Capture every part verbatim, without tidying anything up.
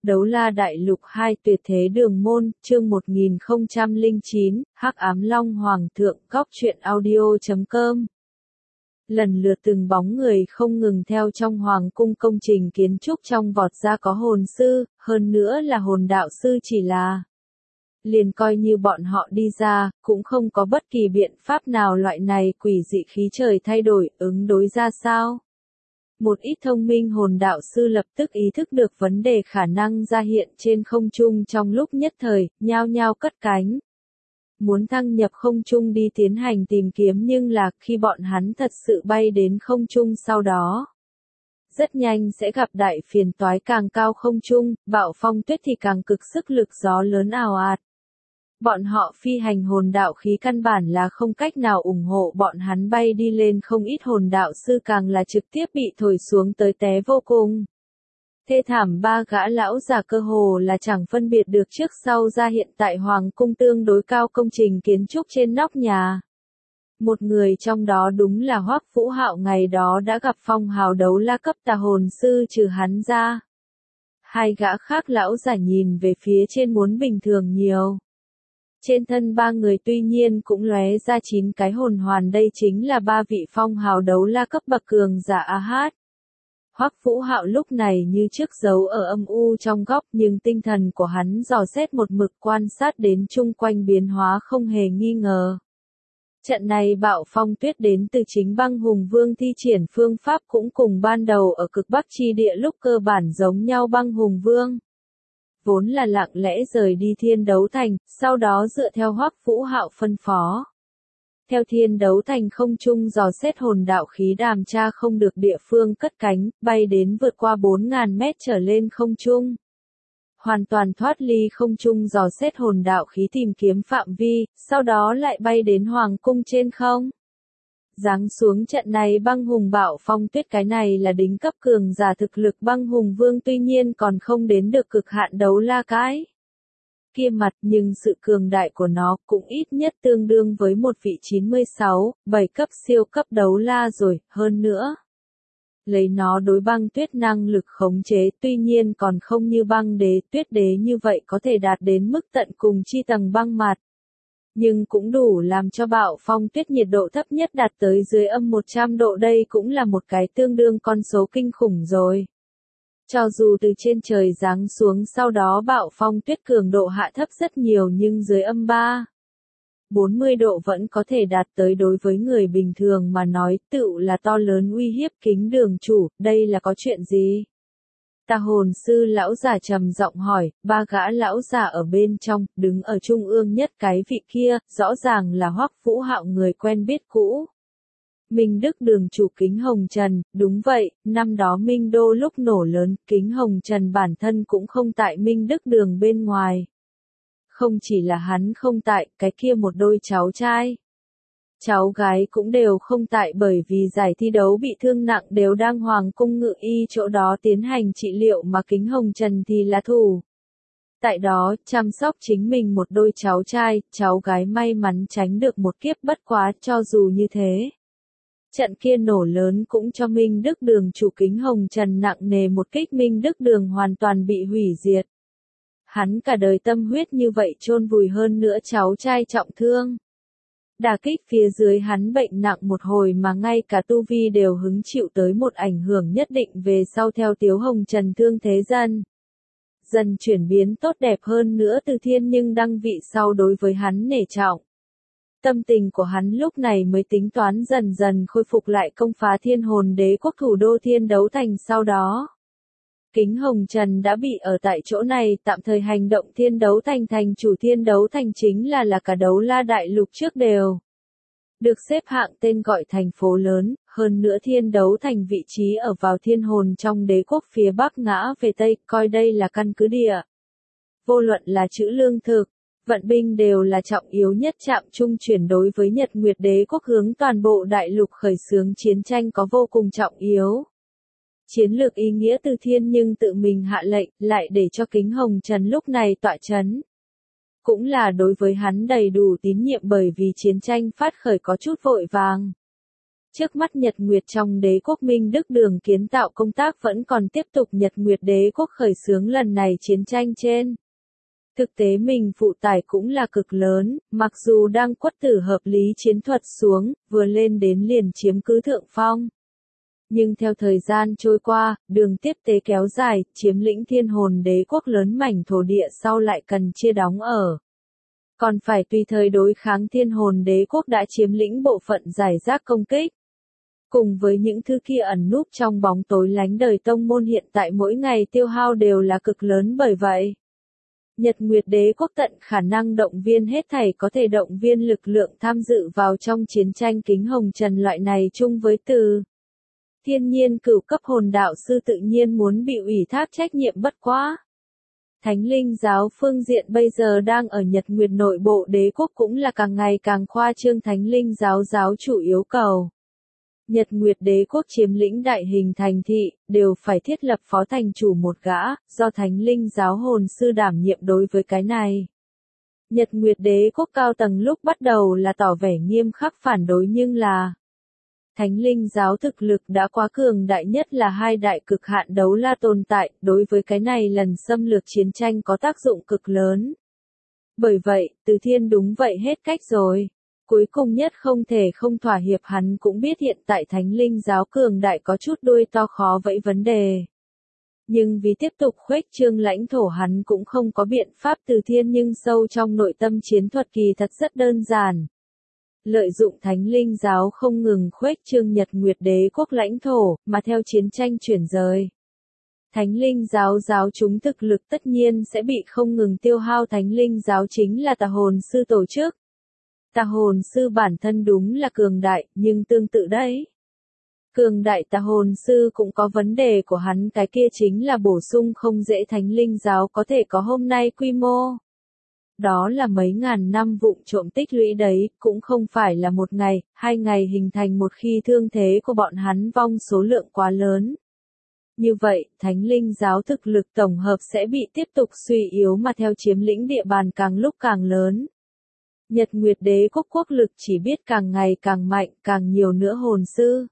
Đấu La Đại Lục hai Tuyệt Thế Đường Môn, chương một nghìn không trăm lẻ chín, Hắc Ám Long Hoàng thượng, góc truyện audio chấm com. Lần lượt từng bóng người không ngừng theo trong hoàng cung công trình kiến trúc trong vọt ra có hồn sư, hơn nữa là hồn đạo sư chỉ là. Liền coi như bọn họ đi ra, cũng không có bất kỳ biện pháp nào loại này quỷ dị khí trời thay đổi, ứng đối ra sao. Một ít thông minh hồn đạo sư lập tức ý thức được vấn đề khả năng ra hiện trên không trung trong lúc nhất thời, nhao nhao cất cánh. Muốn thăng nhập không trung đi tiến hành tìm kiếm nhưng là khi bọn hắn thật sự bay đến không trung sau đó. Rất nhanh sẽ gặp đại phiền toái càng cao không trung, bạo phong tuyết thì càng cực sức lực gió lớn ào ạt. Bọn họ phi hành hồn đạo khí căn bản là không cách nào ủng hộ bọn hắn bay đi lên, không ít hồn đạo sư càng là trực tiếp bị thổi xuống tới té vô cùng. Thê thảm, ba gã lão già cơ hồ là chẳng phân biệt được trước sau ra hiện tại hoàng cung tương đối cao công trình kiến trúc trên nóc nhà. Một người trong đó đúng là Hoắc Vũ Hạo, ngày đó đã gặp phong hào đấu la cấp tà hồn sư, trừ hắn ra. Hai gã khác lão già nhìn về phía trên muốn bình thường nhiều. Trên thân ba người tuy nhiên cũng lóe ra chín cái hồn hoàn, đây chính là ba vị phong hào đấu la cấp bậc cường giả a hát. Hoắc Vũ Hạo lúc này như trước giấu ở âm u trong góc, nhưng tinh thần của hắn dò xét một mực quan sát đến chung quanh biến hóa không hề nghi ngờ. Trận này bạo phong tuyết đến từ chính Băng Hùng Vương thi triển phương pháp cũng cùng ban đầu ở cực Bắc chi địa lúc cơ bản giống nhau. Băng Hùng Vương vốn là lặng lẽ rời đi Thiên Đấu Thành, sau đó dựa theo Hoắc Vũ Hạo phân phó. Theo Thiên Đấu Thành không trung dò xét hồn đạo khí, đàm tra không được địa phương cất cánh, bay đến vượt qua bốn nghìn mét trở lên không trung. Hoàn toàn thoát ly không trung dò xét hồn đạo khí tìm kiếm phạm vi, sau đó lại bay đến hoàng cung trên không. Giáng xuống trận này băng hùng bạo phong tuyết, cái này là đỉnh cấp cường giả thực lực Băng Hùng Vương, tuy nhiên còn không đến được cực hạn đấu la cái kia mặt, nhưng sự cường đại của nó cũng ít nhất tương đương với một vị chín mươi sáu, bảy cấp siêu cấp đấu la rồi, hơn nữa. Lấy nó đối băng tuyết năng lực khống chế, tuy nhiên còn không như băng đế, tuyết đế như vậy có thể đạt đến mức tận cùng chi tầng băng mặt. Nhưng cũng đủ làm cho bạo phong tuyết nhiệt độ thấp nhất đạt tới dưới âm một trăm độ, đây cũng là một cái tương đương con số kinh khủng rồi. Cho dù từ trên trời giáng xuống sau đó bạo phong tuyết cường độ hạ thấp rất nhiều, nhưng dưới âm ba bốn mươi độ vẫn có thể đạt tới, đối với người bình thường mà nói tựu là to lớn uy hiếp. Kính đường chủ, đây là có chuyện gì? Tà hồn sư lão già trầm giọng hỏi, ba gã lão già ở bên trong, đứng ở trung ương nhất cái vị kia, rõ ràng là Hoắc Vũ Hạo, người quen biết cũ. Minh Đức đường chủ Kính Hồng Trần, đúng vậy, năm đó Minh Đô lúc nổ lớn, Kính Hồng Trần bản thân cũng không tại Minh Đức đường bên ngoài. Không chỉ là hắn không tại, cái kia một đôi cháu trai, cháu gái cũng đều không tại, bởi vì giải thi đấu bị thương nặng, đều đang hoàng cung ngự y chỗ đó tiến hành trị liệu, mà Kính Hồng Trần thì là thủ tại đó, chăm sóc chính mình một đôi cháu trai, cháu gái may mắn tránh được một kiếp, bất quá cho dù như thế. Trận kia nổ lớn cũng cho Minh Đức đường chủ Kính Hồng Trần nặng nề một kích, Minh Đức đường hoàn toàn bị hủy diệt. Hắn cả đời tâm huyết như vậy chôn vùi, hơn nữa cháu trai trọng thương. Đả kích phía dưới hắn bệnh nặng một hồi mà ngay cả tu vi đều hứng chịu tới một ảnh hưởng nhất định, về sau theo Tiếu Hồng Trần thương thế dần dần chuyển biến tốt đẹp, hơn nữa Từ Thiên nhưng đăng vị sau đối với hắn nể trọng. Tâm tình của hắn lúc này mới tính toán dần dần khôi phục lại, công phá Thiên Hồn Đế quốc thủ đô Thiên Đấu Thành sau đó. Kính Hồng Trần đã bị ở tại chỗ này, tạm thời hành động Thiên Đấu Thành. Thành chủ Thiên Đấu Thành chính là là cả đấu la đại lục trước đều được xếp hạng tên gọi thành phố lớn, hơn nữa Thiên Đấu Thành vị trí ở vào thiên hồn trong đế quốc phía bắc ngã về tây, coi đây là căn cứ địa. Vô luận là trữ lương thực, vận binh đều là trọng yếu nhất trạm trung chuyển, đối với Nhật Nguyệt đế quốc hướng toàn bộ đại lục khởi xướng chiến tranh có vô cùng trọng yếu. Chiến lược ý nghĩa Từ Thiên nhưng tự mình hạ lệnh, lại để cho Kính Hồng Trần lúc này tọa chấn. Cũng là đối với hắn đầy đủ tín nhiệm, bởi vì chiến tranh phát khởi có chút vội vàng. Trước mắt Nhật Nguyệt trong đế quốc Minh Đức đường kiến tạo công tác vẫn còn tiếp tục. Nhật Nguyệt đế quốc khởi xướng lần này chiến tranh trên. Thực tế mình phụ tải cũng là cực lớn, mặc dù đang quất tử hợp lý chiến thuật xuống, vừa lên đến liền chiếm cứ thượng phong. Nhưng theo thời gian trôi qua, đường tiếp tế kéo dài, chiếm lĩnh thiên hồn đế quốc lớn mảnh thổ địa sau lại cần chia đóng ở. Còn phải tùy thời đối kháng thiên hồn đế quốc đã chiếm lĩnh bộ phận giải rác công kích. Cùng với những thứ kia ẩn núp trong bóng tối lánh đời tông môn hiện tại mỗi ngày tiêu hao đều là cực lớn bởi vậy. Nhật Nguyệt đế quốc tận khả năng động viên hết thảy có thể động viên lực lượng tham dự vào trong chiến tranh kính hồng trần loại này chung với từ. Thiên nhiên cửu cấp hồn đạo sư tự nhiên muốn bị ủy thác trách nhiệm bất quá. Thánh linh giáo phương diện bây giờ đang ở Nhật Nguyệt nội bộ đế quốc cũng là càng ngày càng khoa trương thánh linh giáo giáo chủ yếu cầu. Nhật Nguyệt đế quốc chiếm lĩnh đại hình thành thị, đều phải thiết lập phó thành chủ một gã, do thánh linh giáo hồn sư đảm nhiệm đối với cái này. Nhật Nguyệt đế quốc cao tầng lúc bắt đầu là tỏ vẻ nghiêm khắc phản đối nhưng là thánh linh giáo thực lực đã quá cường đại nhất là hai đại cực hạn đấu la tồn tại, đối với cái này lần xâm lược chiến tranh có tác dụng cực lớn. Bởi vậy, Từ Thiên đúng vậy hết cách rồi. Cuối cùng nhất không thể không thỏa hiệp hắn cũng biết hiện tại thánh linh giáo cường đại có chút đuôi to khó vẫy vấn đề. Nhưng vì tiếp tục khuếch trương lãnh thổ hắn cũng không có biện pháp. Từ Thiên nhưng sâu trong nội tâm chiến thuật kỳ thật rất đơn giản. Lợi dụng thánh linh giáo không ngừng khuếch trương Nhật Nguyệt đế quốc lãnh thổ, mà theo chiến tranh chuyển rời. Thánh linh giáo giáo chúng thực lực tất nhiên sẽ bị không ngừng tiêu hao. Thánh linh giáo chính là tà hồn sư tổ chức. Tà hồn sư bản thân đúng là cường đại, nhưng tương tự đấy. Cường đại tà hồn sư cũng có vấn đề của hắn, cái kia chính là bổ sung không dễ. Thánh linh giáo có thể có hôm nay quy mô. Đó là mấy ngàn năm vụng trộm tích lũy đấy, cũng không phải là một ngày, hai ngày hình thành một khi thương thế của bọn hắn vong số lượng quá lớn. Như vậy, thánh linh giáo thực lực tổng hợp sẽ bị tiếp tục suy yếu mà theo chiếm lĩnh địa bàn càng lúc càng lớn. Nhật Nguyệt đế quốc quốc lực chỉ biết càng ngày càng mạnh, càng nhiều nữa hồn sư.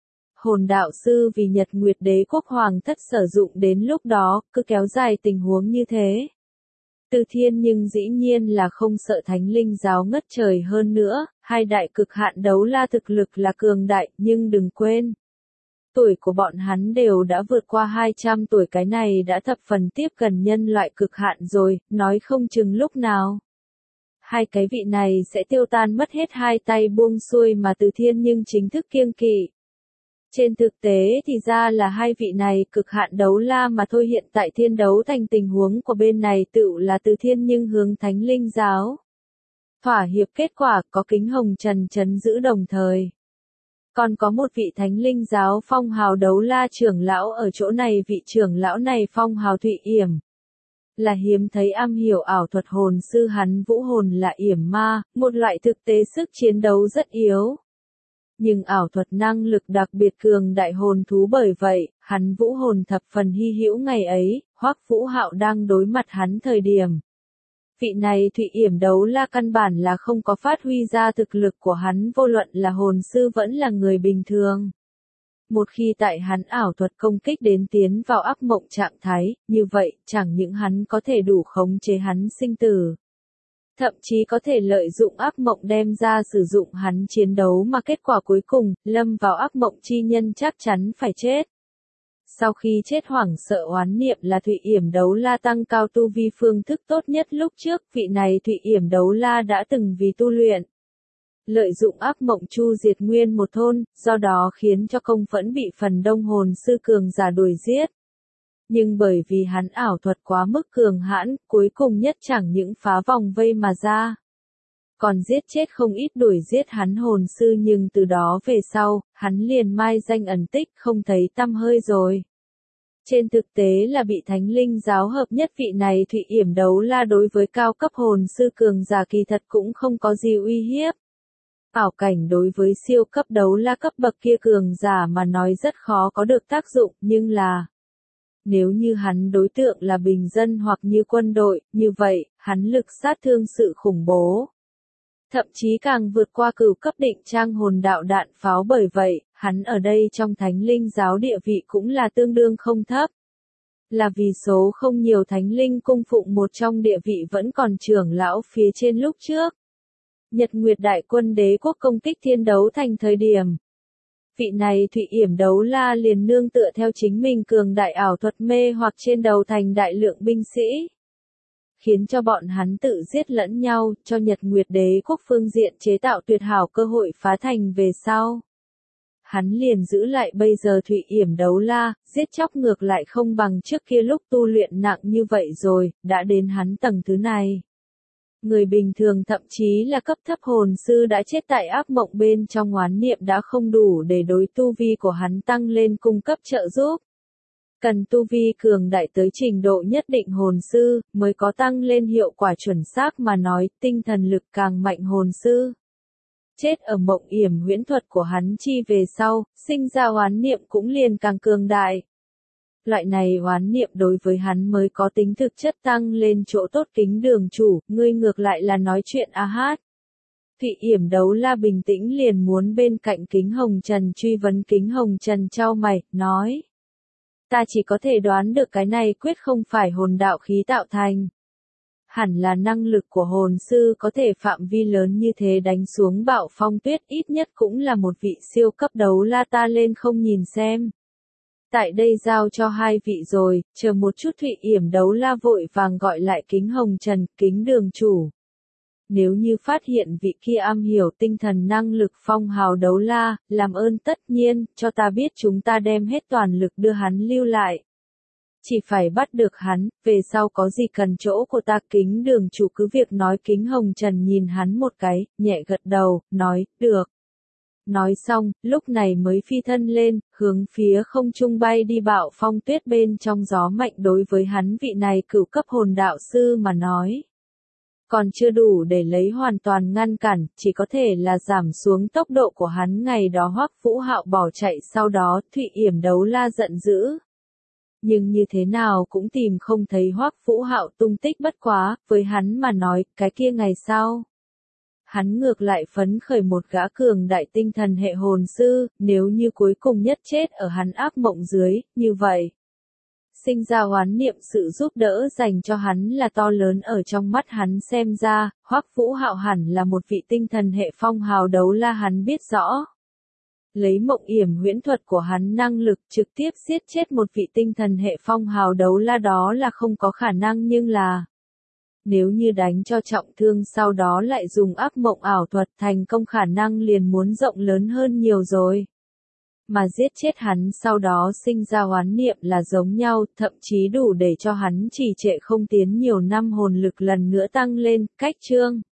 Hồn đạo sư vì Nhật Nguyệt đế quốc hoàng thất sử dụng đến lúc đó, cứ kéo dài tình huống như thế. Từ Thiên nhưng dĩ nhiên là không sợ thánh linh giáo ngất trời hơn nữa, hai đại cực hạn đấu la thực lực là cường đại, nhưng đừng quên. Tuổi của bọn hắn đều đã vượt qua hai trăm tuổi, cái này đã thập phần tiếp gần nhân loại cực hạn rồi, nói không chừng lúc nào. Hai cái vị này sẽ tiêu tan mất hết hai tay buông xuôi mà Từ Thiên nhưng chính thức kiêng kỵ. Trên thực tế thì ra là hai vị này cực hạn đấu la mà thôi. Hiện tại thiên đấu thành tình huống của bên này tựu là Từ Thiên nhưng hướng thánh linh giáo. Thỏa hiệp kết quả có kính hồng trần trấn giữ đồng thời. Còn có một vị thánh linh giáo phong hào đấu la trưởng lão ở chỗ này, vị trưởng lão này phong hào Thụy Yểm. Là hiếm thấy am hiểu ảo thuật hồn sư, hắn vũ hồn là yểm ma, một loại thực tế sức chiến đấu rất yếu. Nhưng ảo thuật năng lực đặc biệt cường đại hồn thú, bởi vậy, hắn vũ hồn thập phần hy hữu. Ngày ấy, Hoắc Vũ Hạo đang đối mặt hắn thời điểm. Vị này Thụy Yểm đấu la căn bản là không có phát huy ra thực lực của hắn, vô luận là hồn sư vẫn là người bình thường. Một khi tại hắn ảo thuật công kích đến tiến vào ác mộng trạng thái, như vậy, chẳng những hắn có thể đủ khống chế hắn sinh tử. Thậm chí có thể lợi dụng ác mộng đem ra sử dụng hắn chiến đấu, mà kết quả cuối cùng, lâm vào ác mộng chi nhân chắc chắn phải chết. Sau khi chết hoảng sợ oán niệm là Thụy Yểm đấu la tăng cao tu vi phương thức tốt nhất. Lúc trước, vị này Thụy Yểm đấu la đã từng vì tu luyện. Lợi dụng ác mộng chu diệt nguyên một thôn, do đó khiến cho công phẫn bị phần đông hồn sư cường giả đuổi giết. Nhưng bởi vì hắn ảo thuật quá mức cường hãn, cuối cùng nhất chẳng những phá vòng vây mà ra. Còn giết chết không ít đuổi giết hắn hồn sư, nhưng từ đó về sau, hắn liền mai danh ẩn tích không thấy tăm hơi rồi. Trên thực tế là bị thánh linh giáo hợp nhất. Vị này Thụy Yểm đấu la đối với cao cấp hồn sư cường giả kỳ thật cũng không có gì uy hiếp. Ảo cảnh đối với siêu cấp đấu la cấp bậc kia cường giả mà nói rất khó có được tác dụng, nhưng là nếu như hắn đối tượng là bình dân hoặc như quân đội, như vậy, hắn lực sát thương sự khủng bố. Thậm chí càng vượt qua cửu cấp định trang hồn đạo đạn pháo, bởi vậy, hắn ở đây trong thánh linh giáo địa vị cũng là tương đương không thấp. Là vì số không nhiều thánh linh cung phụng một trong địa vị vẫn còn trưởng lão phía trên lúc trước. Nhật Nguyệt Đại Quân Đế quốc công kích Thiên Đấu Thành thời điểm. Vị này Thụy Yểm Đấu La liền nương tựa theo chính mình cường đại ảo thuật mê hoặc trên đầu thành đại lượng binh sĩ. Khiến cho bọn hắn tự giết lẫn nhau, cho Nhật Nguyệt Đế quốc phương diện chế tạo tuyệt hảo cơ hội phá thành về sau. Hắn liền giữ lại bây giờ Thụy Yểm Đấu La, giết chóc ngược lại không bằng trước kia lúc tu luyện nặng như vậy rồi, đã đến hắn tầng thứ này. Người bình thường thậm chí là cấp thấp hồn sư đã chết tại ác mộng bên trong oán niệm đã không đủ để đối tu vi của hắn tăng lên cung cấp trợ giúp. Cần tu vi cường đại tới trình độ nhất định hồn sư, mới có tăng lên hiệu quả chuẩn xác mà nói, tinh thần lực càng mạnh hồn sư. Chết ở mộng yểm huyễn thuật của hắn chi về sau, sinh ra oán niệm cũng liền càng cường đại. Loại này oán niệm đối với hắn mới có tính thực chất tăng lên chỗ tốt. Kính Đường chủ, ngươi ngược lại là nói chuyện a hát. Thụy Yểm Đấu La bình tĩnh liền muốn bên cạnh Kính Hồng Trần truy vấn. Kính Hồng Trần chau mày, nói. Ta chỉ có thể đoán được cái này quyết không phải hồn đạo khí tạo thành. Hẳn là năng lực của hồn sư có thể phạm vi lớn như thế đánh xuống Bạo Phong Tuyết, ít nhất cũng là một vị siêu cấp đấu la, ta lên không nhìn xem. Tại đây giao cho hai vị rồi, chờ một chút. Thụy Yểm Đấu La vội vàng gọi lại Kính Hồng Trần. Kính Đường chủ. Nếu như phát hiện vị kia am hiểu tinh thần năng lực phong hào đấu la, làm ơn tất nhiên, cho ta biết, chúng ta đem hết toàn lực đưa hắn lưu lại. Chỉ phải bắt được hắn, về sau có gì cần chỗ của ta. Kính Đường chủ cứ việc nói. Kính Hồng Trần nhìn hắn một cái, nhẹ gật đầu, nói, được. Nói xong, lúc này mới phi thân lên, hướng phía không trung bay đi. Bạo Phong Tuyết bên trong gió mạnh đối với hắn vị này cửu cấp hồn đạo sư mà nói. Còn chưa đủ để lấy hoàn toàn ngăn cản, chỉ có thể là giảm xuống tốc độ của hắn. Ngày đó Hoắc Vũ Hạo bỏ chạy, sau đó Thụy Yểm Đấu La giận dữ. Nhưng như thế nào cũng tìm không thấy Hoắc Vũ Hạo tung tích, bất quá, với hắn mà nói, cái kia ngày sau. Hắn ngược lại phấn khởi một gã cường đại tinh thần hệ hồn sư, nếu như cuối cùng nhất chết ở hắn ác mộng dưới, như vậy. Sinh ra oán niệm sự giúp đỡ dành cho hắn là to lớn. Ở trong mắt hắn xem ra, Hoắc Vũ Hạo hẳn là một vị tinh thần hệ phong hào đấu la, hắn biết rõ. Lấy mộng yểm huyễn thuật của hắn năng lực trực tiếp giết chết một vị tinh thần hệ phong hào đấu la đó là không có khả năng, nhưng là nếu như đánh cho trọng thương sau đó lại dùng ác mộng ảo thuật thành công, khả năng liền muốn rộng lớn hơn nhiều rồi. Mà giết chết hắn sau đó sinh ra oán niệm là giống nhau, thậm chí đủ để cho hắn trì trệ không tiến nhiều năm hồn lực lần nữa tăng lên. Cách chương